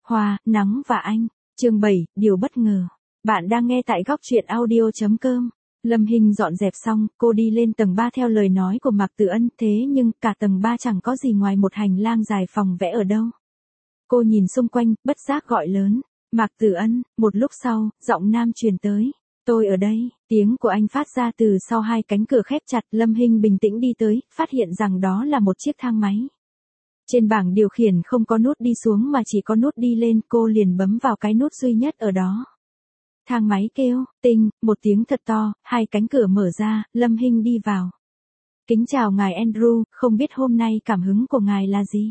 Hoa, nắng và anh. Chương 7, điều bất ngờ. Bạn đang nghe tại góc truyện audio.com. Lâm Hinh dọn dẹp xong, cô đi lên tầng 3 theo lời nói của Mạc Tử Ân, thế nhưng cả tầng 3 chẳng có gì ngoài một hành lang dài phòng vẽ ở đâu. Cô nhìn xung quanh, bất giác gọi lớn, Mạc Tử Ân. Một lúc sau, giọng nam truyền tới, tôi ở đây. Tiếng của anh phát ra từ sau hai cánh cửa khép chặt. Lâm Hinh bình tĩnh đi tới, phát hiện rằng đó là một chiếc thang máy. Trên bảng điều khiển không có nút đi xuống mà chỉ có nút đi lên, cô liền bấm vào cái nút duy nhất ở đó. Thang máy kêu, tinh, một tiếng thật to, hai cánh cửa mở ra, Lâm Hinh đi vào. Kính chào ngài Andrew, không biết hôm nay cảm hứng của ngài là gì?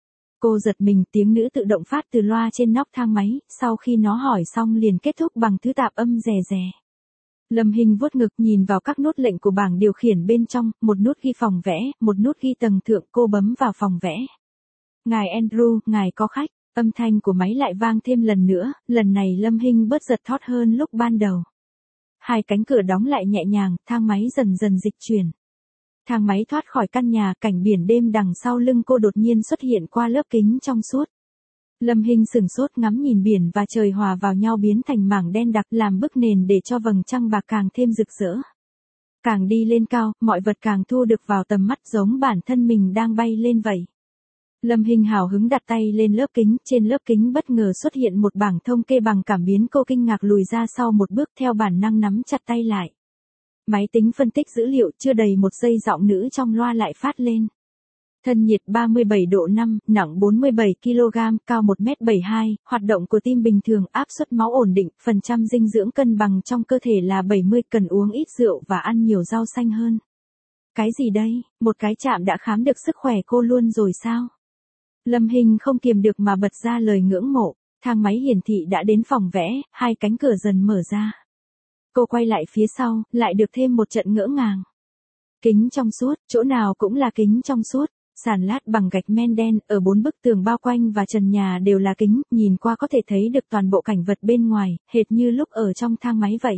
Cô giật mình, tiếng nữ tự động phát từ loa trên nóc thang máy, sau khi nó hỏi xong liền kết thúc bằng thứ tạp âm rè rè. Lâm Hinh vuốt ngực nhìn vào các nút lệnh của bảng điều khiển bên trong, một nút ghi phòng vẽ, một nút ghi tầng thượng, cô bấm vào phòng vẽ. Ngài Andrew, ngài có khách. Âm thanh của máy lại vang thêm lần nữa, lần này Lâm Hinh bớt giật thót hơn lúc ban đầu. Hai cánh cửa đóng lại nhẹ nhàng, thang máy dần dần dịch chuyển. Thang máy thoát khỏi căn nhà, cảnh biển đêm đằng sau lưng cô đột nhiên xuất hiện qua lớp kính trong suốt. Lâm Hinh sửng sốt ngắm nhìn biển và trời hòa vào nhau biến thành mảng đen đặc, làm bức nền để cho vầng trăng bạc càng thêm rực rỡ. Càng đi lên cao, mọi vật càng thu được vào tầm mắt, giống bản thân mình đang bay lên vậy. Lâm Hinh hào hứng đặt tay lên lớp kính, trên lớp kính bất ngờ xuất hiện một bảng thông kê bằng cảm biến, cô kinh ngạc lùi ra sau một bước, theo bản năng nắm chặt tay lại. Máy tính phân tích dữ liệu, chưa đầy một giây giọng nữ trong loa lại phát lên. Thân nhiệt 37 độ 5, nặng 47 kg, cao 1m72, hoạt động của tim bình thường, áp suất máu ổn định, phần trăm dinh dưỡng cân bằng trong cơ thể là 70, cần uống ít rượu và ăn nhiều rau xanh hơn. Cái gì đây, một cái chạm đã khám được sức khỏe cô luôn rồi sao? Lâm Hinh không kiềm được mà bật ra lời ngưỡng mộ, thang máy hiển thị đã đến phòng vẽ, hai cánh cửa dần mở ra. Cô quay lại phía sau, lại được thêm một trận ngỡ ngàng. Kính trong suốt, chỗ nào cũng là kính trong suốt, sàn lát bằng gạch men đen, ở bốn bức tường bao quanh và trần nhà đều là kính, nhìn qua có thể thấy được toàn bộ cảnh vật bên ngoài, hệt như lúc ở trong thang máy vậy.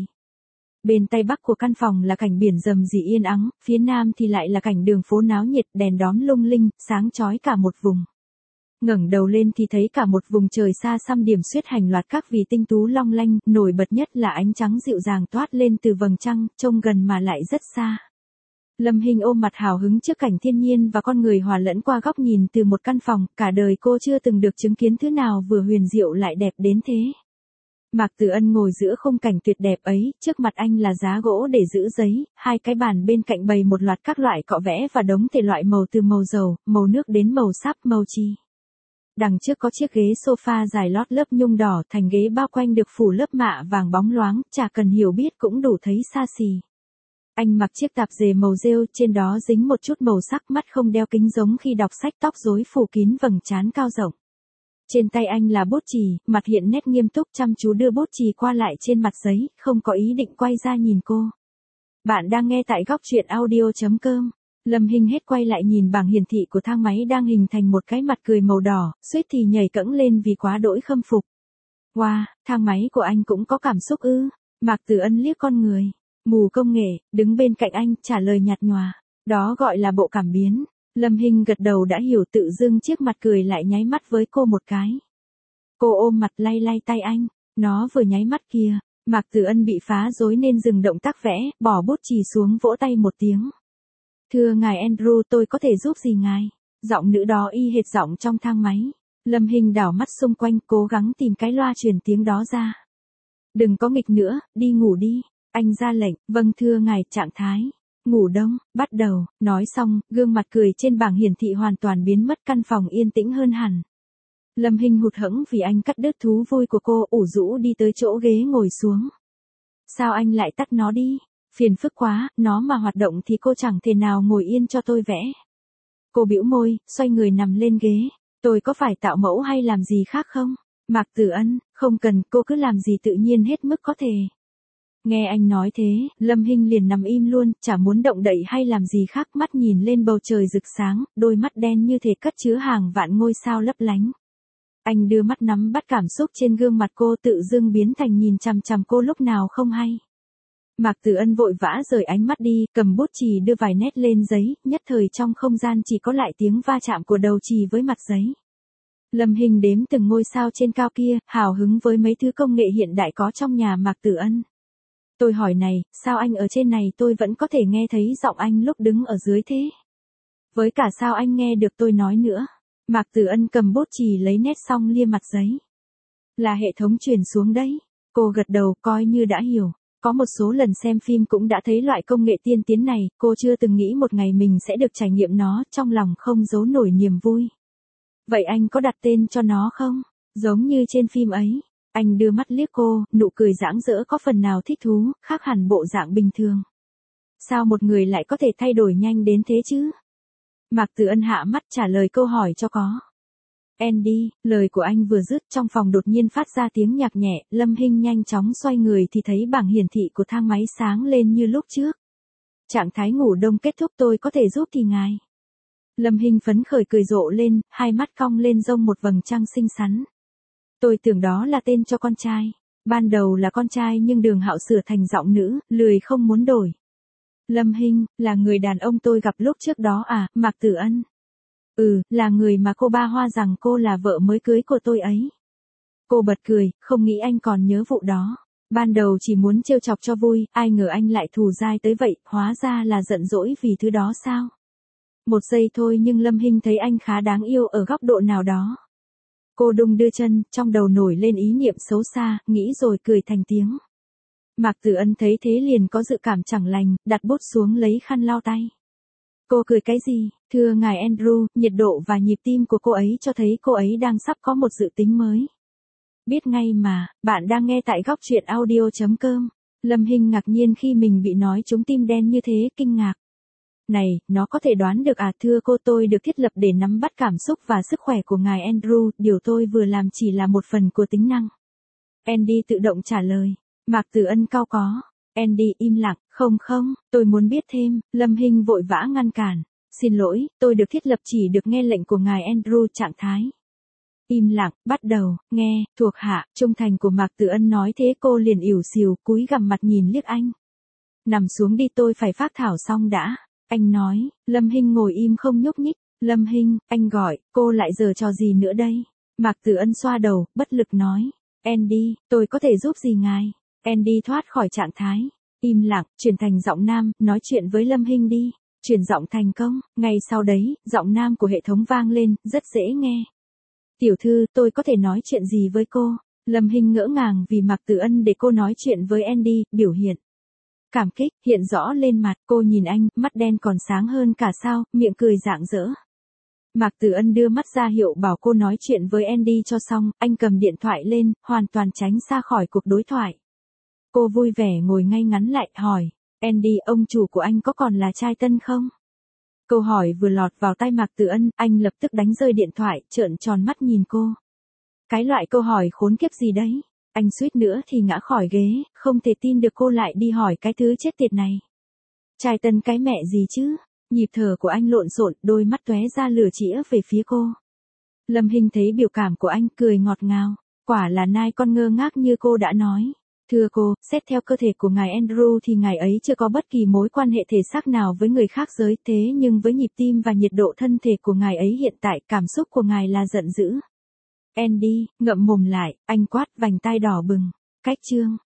Bên tây bắc của căn phòng là cảnh biển rầm rì yên ắng, phía nam thì lại là cảnh đường phố náo nhiệt, đèn đóm lung linh, sáng chói cả một vùng. Ngẩng đầu lên thì thấy cả một vùng trời xa xăm điểm xuyết hàng loạt các vì tinh tú long lanh, nổi bật nhất là ánh trắng dịu dàng toát lên từ vầng trăng, trông gần mà lại rất xa. Lâm Hinh ôm mặt hào hứng trước cảnh thiên nhiên và con người hòa lẫn qua góc nhìn từ một căn phòng, cả đời cô chưa từng được chứng kiến thứ nào vừa huyền diệu lại đẹp đến thế. Mạc Tử Ân ngồi giữa khung cảnh tuyệt đẹp ấy, trước mặt anh là giá gỗ để giữ giấy, hai cái bàn bên cạnh bày một loạt các loại cọ vẽ và đống thể loại màu từ màu dầu, màu nước đến màu sáp, màu chì. Đằng trước có chiếc ghế sofa dài lót lớp nhung đỏ, thành ghế bao quanh được phủ lớp mạ vàng bóng loáng, chả cần hiểu biết cũng đủ thấy xa xỉ. Anh mặc chiếc tạp dề màu rêu, trên đó dính một chút màu sắc, mắt không đeo kính giống khi đọc sách, tóc rối phủ kín vầng trán cao rộng. Trên tay anh là bút chì, mặt hiện nét nghiêm túc chăm chú đưa bút chì qua lại trên mặt giấy, không có ý định quay ra nhìn cô. Bạn đang nghe tại góc truyện audio.com. Lâm Hinh hết quay lại nhìn bảng hiển thị của thang máy đang hình thành một cái mặt cười màu đỏ, suýt thì nhảy cẫng lên vì quá đỗi khâm phục. Wow, thang máy của anh cũng có cảm xúc ư? Mạc Tử Ân liếc con người mù công nghệ, đứng bên cạnh anh, trả lời nhạt nhòa. Đó gọi là bộ cảm biến. Lâm Hinh gật đầu đã hiểu, tự dưng chiếc mặt cười lại nháy mắt với cô một cái. Cô ôm mặt lay lay tay anh, nó vừa nháy mắt kia, Mạc Tử Ân bị phá rối nên dừng động tác vẽ, bỏ bút chì xuống vỗ tay một tiếng. Thưa ngài Andrew, tôi có thể giúp gì ngài? Giọng nữ đó y hệt giọng trong thang máy. Lâm Hinh đảo mắt xung quanh, cố gắng tìm cái loa truyền tiếng đó ra. Đừng có nghịch nữa, đi ngủ đi. Anh ra lệnh, vâng thưa ngài, trạng thái ngủ đông, bắt đầu. Nói xong, gương mặt cười trên bảng hiển thị hoàn toàn biến mất, căn phòng yên tĩnh hơn hẳn. Lâm Hinh hụt hẫng vì anh cắt đứt thú vui của cô, ủ rũ đi tới chỗ ghế ngồi xuống. Sao anh lại tắt nó đi? Phiền phức quá, nó mà hoạt động thì cô chẳng thể nào ngồi yên cho tôi vẽ. Cô bĩu môi, xoay người nằm lên ghế. Tôi có phải tạo mẫu hay làm gì khác không? Mạc Tử Ân, không cần, cô cứ làm gì tự nhiên hết mức có thể. Nghe anh nói thế, Lâm Hinh liền nằm im luôn, chả muốn động đậy hay làm gì khác, mắt nhìn lên bầu trời rực sáng, đôi mắt đen như thể cất chứa hàng vạn ngôi sao lấp lánh. Anh đưa mắt nắm bắt cảm xúc trên gương mặt cô, tự dưng biến thành nhìn chằm chằm cô lúc nào không hay. Mạc Tử Ân vội vã rời ánh mắt đi, cầm bút chì đưa vài nét lên giấy, nhất thời trong không gian chỉ có lại tiếng va chạm của đầu chì với mặt giấy. Lâm Hinh đếm từng ngôi sao trên cao kia, hào hứng với mấy thứ công nghệ hiện đại có trong nhà Mạc Tử Ân. Tôi hỏi này, sao anh ở trên này tôi vẫn có thể nghe thấy giọng anh lúc đứng ở dưới thế? Với cả sao anh nghe được tôi nói nữa? Mạc Tử Ân cầm bút chì lấy nét xong lia mặt giấy. Là hệ thống truyền xuống đấy. Cô gật đầu coi như đã hiểu. Có một số lần xem phim cũng đã thấy loại công nghệ tiên tiến này, cô chưa từng nghĩ một ngày mình sẽ được trải nghiệm nó, trong lòng không giấu nổi niềm vui. Vậy anh có đặt tên cho nó không? Giống như trên phim ấy. Anh đưa mắt liếc cô, nụ cười giãng dỡ có phần nào thích thú, khác hẳn bộ dạng bình thường. Sao một người lại có thể thay đổi nhanh đến thế chứ? Mạc Tử Ân hạ mắt trả lời câu hỏi cho có. Andy, lời của anh vừa dứt trong phòng đột nhiên phát ra tiếng nhạc nhẹ, Lâm Hinh nhanh chóng xoay người thì thấy bảng hiển thị của thang máy sáng lên như lúc trước. Trạng thái ngủ đông kết thúc tôi có thể giúp thì ngài. Lâm Hinh phấn khởi cười rộ lên, hai mắt cong lên rông một vầng trăng xinh xắn. Tôi tưởng đó là tên cho con trai. Ban đầu là con trai nhưng Đường Hạo sửa thành giọng nữ, lười không muốn đổi. Lâm Hinh, là người đàn ông tôi gặp lúc trước đó à, Mạc Tử Ân? Ừ, là người mà cô ba hoa rằng cô là vợ mới cưới của tôi ấy. Cô bật cười, không nghĩ anh còn nhớ vụ đó. Ban đầu chỉ muốn trêu chọc cho vui, ai ngờ anh lại thù dai tới vậy, hóa ra là giận dỗi vì thứ đó sao? Một giây thôi nhưng Lâm Hinh thấy anh khá đáng yêu ở góc độ nào đó. Cô đung đưa chân, trong đầu nổi lên ý niệm xấu xa, nghĩ rồi cười thành tiếng. Mạc Tử Ân thấy thế liền có dự cảm chẳng lành, đặt bút xuống lấy khăn lau tay. Cô cười cái gì? Thưa ngài Andrew, nhiệt độ và nhịp tim của cô ấy cho thấy cô ấy đang sắp có một dự tính mới. Biết ngay mà, bạn đang nghe tại góc truyện audio.com. Lâm Hinh ngạc nhiên khi mình bị nói trúng tim đen như thế, kinh ngạc. Này, nó có thể đoán được à? Thưa cô, tôi được thiết lập để nắm bắt cảm xúc và sức khỏe của ngài Andrew, điều tôi vừa làm chỉ là một phần của tính năng. Andy tự động trả lời. Mạc Tử Ân cau có. Andy im lặng, không, tôi muốn biết thêm, Lâm Hinh vội vã ngăn cản. Xin lỗi, tôi được thiết lập chỉ được nghe lệnh của ngài Andrew trạng thái. Im lặng, bắt đầu, nghe, thuộc hạ, trung thành của Mạc Tử Ân nói thế cô liền ỉu xìu cúi gằm mặt nhìn liếc anh. Nằm xuống đi tôi phải phác thảo xong đã. Anh nói, Lâm Hinh ngồi im không nhúc nhích. Lâm Hinh, anh gọi, cô lại giở trò gì nữa đây? Mạc Tử Ân xoa đầu, bất lực nói. Andy, tôi có thể giúp gì ngài? Andy thoát khỏi trạng thái. Im lặng, chuyển thành giọng nam, nói chuyện với Lâm Hinh đi. Chuyển giọng thành công, ngay sau đấy, giọng nam của hệ thống vang lên, rất dễ nghe. Tiểu thư, tôi có thể nói chuyện gì với cô? Lâm Hinh ngỡ ngàng vì Mạc Tử Ân để cô nói chuyện với Andy, biểu hiện. Cảm kích, hiện rõ lên mặt, cô nhìn anh, mắt đen còn sáng hơn cả sao, miệng cười rạng rỡ. Mạc Tử Ân đưa mắt ra hiệu bảo cô nói chuyện với Andy cho xong, anh cầm điện thoại lên, hoàn toàn tránh xa khỏi cuộc đối thoại. Cô vui vẻ ngồi ngay ngắn lại, hỏi, Andy, ông chủ của anh có còn là trai tân không? Câu hỏi vừa lọt vào tai Mạc Tử Ân, anh lập tức đánh rơi điện thoại, trợn tròn mắt nhìn cô. Cái loại câu hỏi khốn kiếp gì đấy? Anh suýt nữa thì ngã khỏi ghế, không thể tin được cô lại đi hỏi cái thứ chết tiệt này. Trai tân cái mẹ gì chứ? Nhịp thở của anh lộn xộn, đôi mắt tóe ra lửa chĩa về phía cô. Lâm Hinh thấy biểu cảm của anh, cười ngọt ngào. Quả là nai con ngơ ngác như cô đã nói. Thưa cô, xét theo cơ thể của ngài Andrew thì ngài ấy chưa có bất kỳ mối quan hệ thể xác nào với người khác giới, thế nhưng với nhịp tim và nhiệt độ thân thể của ngài ấy hiện tại, cảm xúc của ngài là giận dữ. Andy, ngậm mồm lại, anh quát, vành tai đỏ bừng. Cách chương.